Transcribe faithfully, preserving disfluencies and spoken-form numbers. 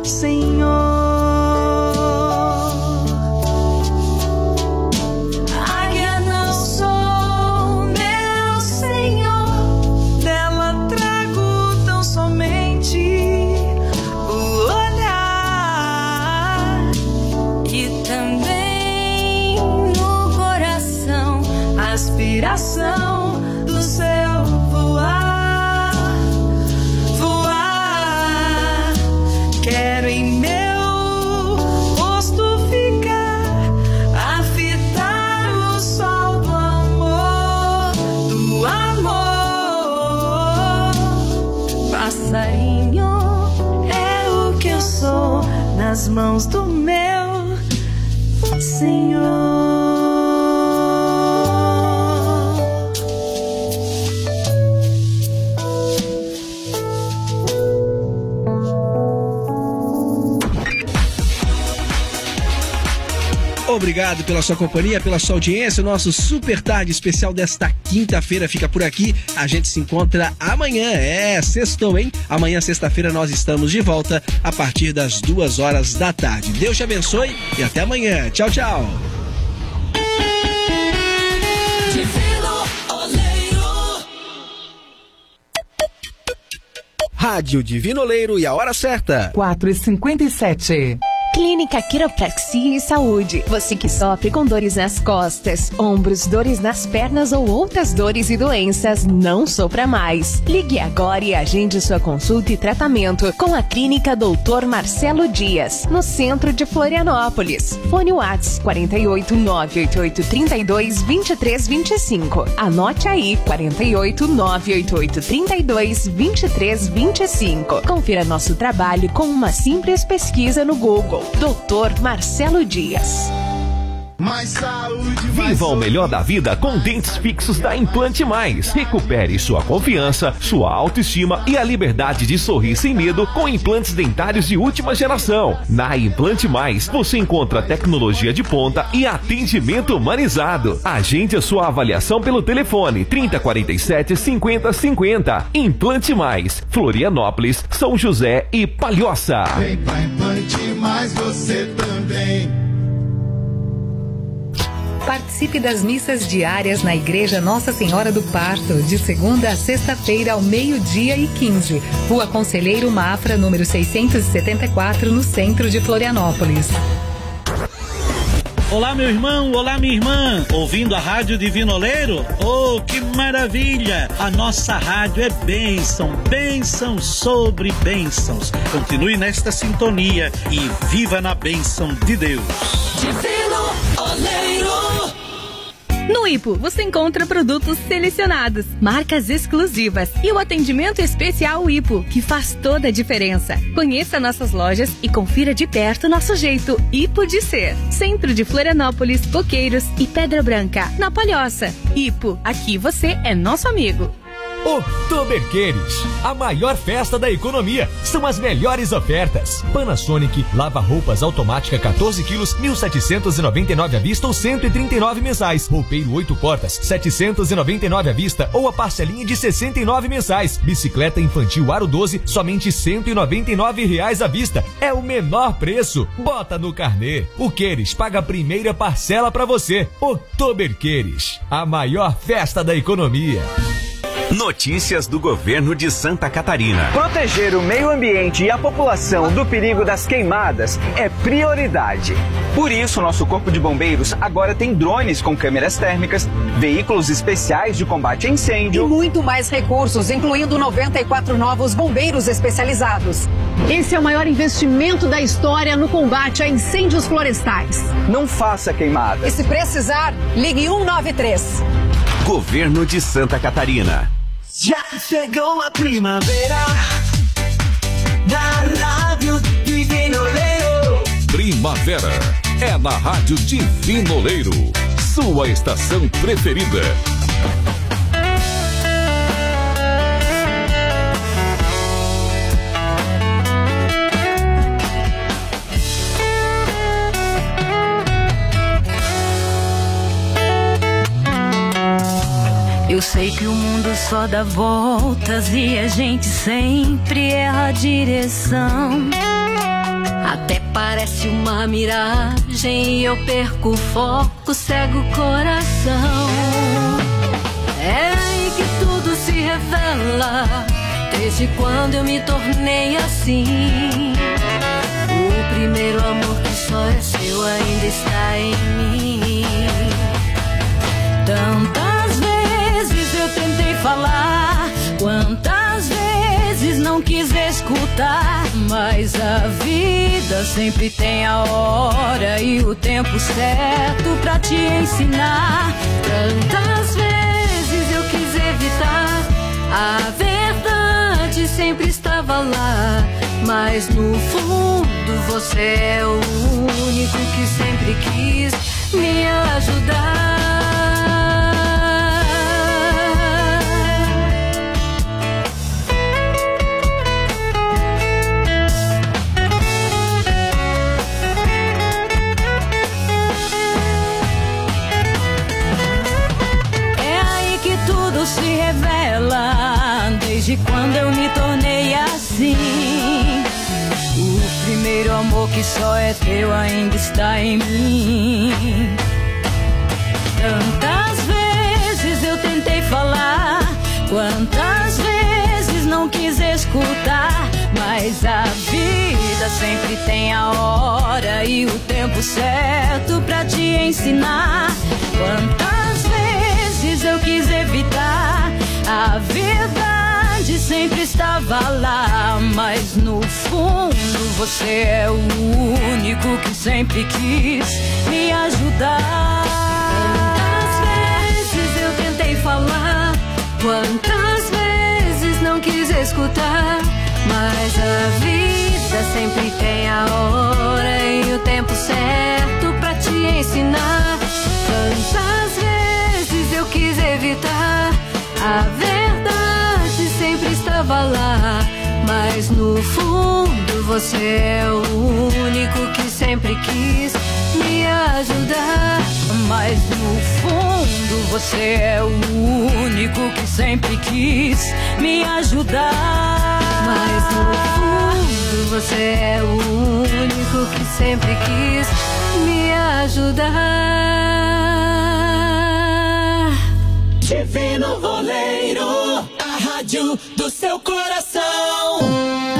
Senhor. Aspiração do céu voar, voar. Quero em meu rosto ficar a fitar o sol do amor, do amor. Passarinho é o que eu sou nas mãos do meu Senhor. Obrigado pela sua companhia, pela sua audiência. O nosso Super Tarde especial desta quinta-feira fica por aqui. A gente se encontra amanhã. É, sextou, hein? Amanhã, sexta-feira, nós estamos de volta a partir das duas horas da tarde. Deus te abençoe e até amanhã. Tchau, tchau. Rádio Divino Oleiro e a hora certa. quatro e cinquenta e sete. Clínica Quiropraxia e Saúde. Você que sofre com dores nas costas, ombros, dores nas pernas ou outras dores e doenças, não sofra mais. Ligue agora e agende sua consulta e tratamento com a Clínica doutor Marcelo Dias, no centro de Florianópolis. Fone WhatsApp quatro oito nove oito oito três dois dois três dois cinco. Anote aí, quatro oito nove oito oito três dois dois três dois cinco. Confira nosso trabalho com uma simples pesquisa no Google. doutor Marcelo Dias. Mais saúde, mais Viva o melhor da vida com dentes fixos da Implante Mais. Recupere sua confiança, sua autoestima e a liberdade de sorrir sem medo com implantes dentários de última geração. Na Implante Mais, você encontra tecnologia de ponta e atendimento humanizado. Agende a sua avaliação pelo telefone trinta, quarenta e sete, cinquenta, cinquenta. Implante Mais, Florianópolis, São José e Palhoça. Vem pra Implante Mais você também. Participe das missas diárias na Igreja Nossa Senhora do Parto, de segunda a sexta-feira ao meio-dia e quinze. Rua Conselheiro Mafra, número seiscentos e setenta e quatro, no centro de Florianópolis. Olá, meu irmão, olá, minha irmã. Ouvindo a Rádio Divino Oleiro? Oh, que maravilha! A nossa rádio é bênção, bênção sobre bênçãos. Continue nesta sintonia e viva na bênção de Deus. Divino Oleiro. No Ipo, você encontra produtos selecionados, marcas exclusivas e o atendimento especial Ipo, que faz toda a diferença. Conheça nossas lojas e confira de perto nosso jeito Ipo de ser. Centro de Florianópolis, Coqueiros e Pedra Branca, na Palhoça. Ipo, aqui você é nosso amigo. Oktoberqueires, a maior festa da economia. São as melhores ofertas. Panasonic lava-roupas automática quatorze quilos, mil setecentos e noventa e nove à vista ou cento e trinta e nove mensais. Roupeiro oito portas, setecentos e noventa e nove à vista ou a parcelinha de sessenta e nove mensais. Bicicleta infantil Aro doze, somente cento e noventa e nove reais à vista. É o menor preço. Bota no carnê. O Queires paga a primeira parcela pra você. Oktoberqueires, a maior festa da economia. Notícias do governo de Santa Catarina. Proteger o meio ambiente e a população do perigo das queimadas é prioridade. Por isso, nosso Corpo de Bombeiros agora tem drones com câmeras térmicas, veículos especiais de combate a incêndio e muito mais recursos, incluindo noventa e quatro novos bombeiros especializados. Esse é o maior investimento da história no combate a incêndios florestais. Não faça queimada. E se precisar, ligue um nove três. Governo de Santa Catarina. Já chegou a primavera da Rádio Divino Oleiro. Primavera é na Rádio Divino Oleiro, sua estação preferida. Eu sei que o mundo só dá voltas e a gente sempre erra a direção. a miragem e eu perco o foco, cego o coração. É aí que tudo se revela, desde quando eu me tornei assim. O primeiro amor que só é seu ainda está em mim. Tantas vezes eu tentei falar, quantas vezes não quis escutar, mas a vida sempre tem a hora e o tempo certo pra te ensinar. Tantas vezes eu quis evitar, a verdade sempre estava lá, mas no fundo você é o único que sempre quis me ajudar. Se revela desde quando eu me tornei assim. O primeiro amor que só é teu ainda está em mim. Tantas vezes eu tentei falar, quantas vezes não quis escutar, mas a vida sempre tem a hora e o tempo certo pra te ensinar. Quantas vezes eu quis evitar, a verdade sempre estava lá, mas no fundo você é o único que sempre quis me ajudar. Quantas vezes eu tentei falar, quantas vezes não quis escutar, mas a vida sempre tem a hora e o tempo certo pra te ensinar. Quantas vezes eu quis evitar, a verdade sempre estava lá, mas no fundo você é o único que sempre quis me ajudar. Mas no fundo você é o único que sempre quis me ajudar. Mas no fundo você é o único que sempre quis me ajudar. Divino Voleiro, a rádio do seu coração.